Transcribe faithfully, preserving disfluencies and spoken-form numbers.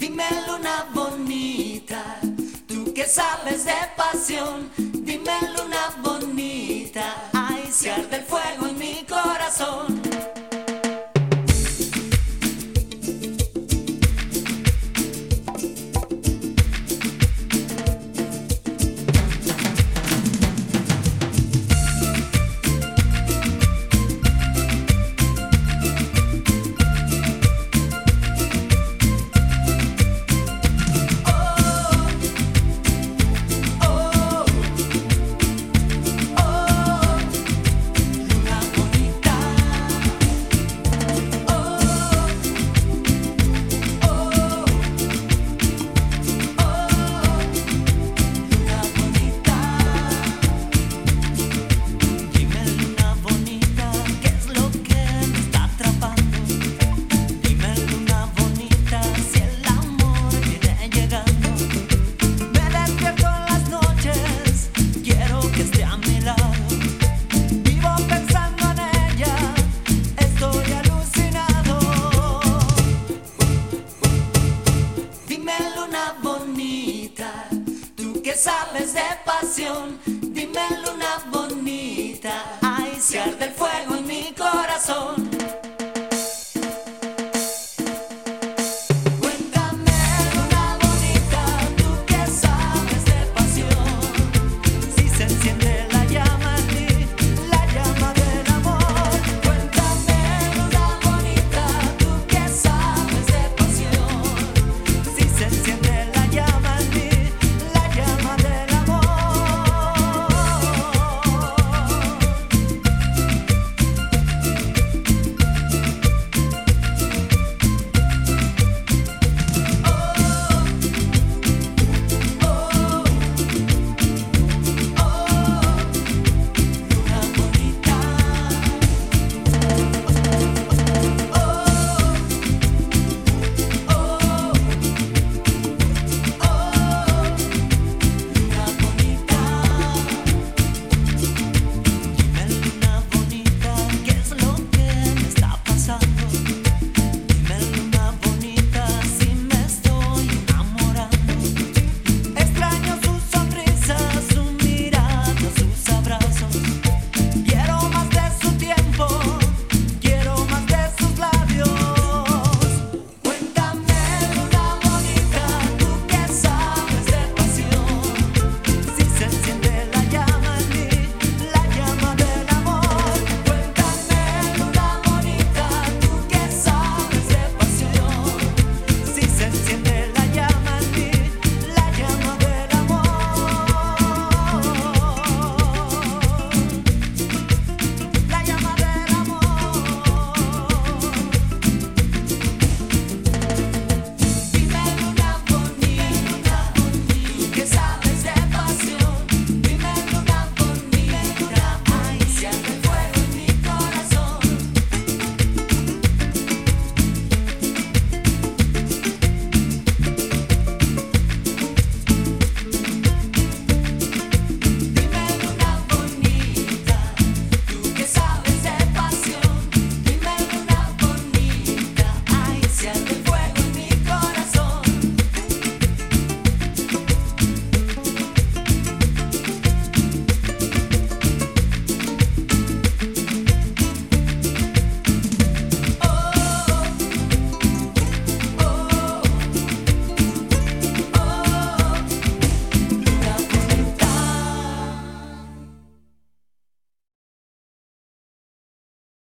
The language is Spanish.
Dime luna bonita, tú que sabes de pasión. Dime luna bonita, ay, si arde el fuego en mi corazón. Sabes de pasión, dime luna bonita, ay, si arde el fuego en mi corazón. Cuéntame luna bonita, tú que sabes de pasión, si se enciende la llama en mí, la llama del amor. Cuéntame luna bonita, tú que sabes de pasión, si se enciende la llama en mí. Sensible.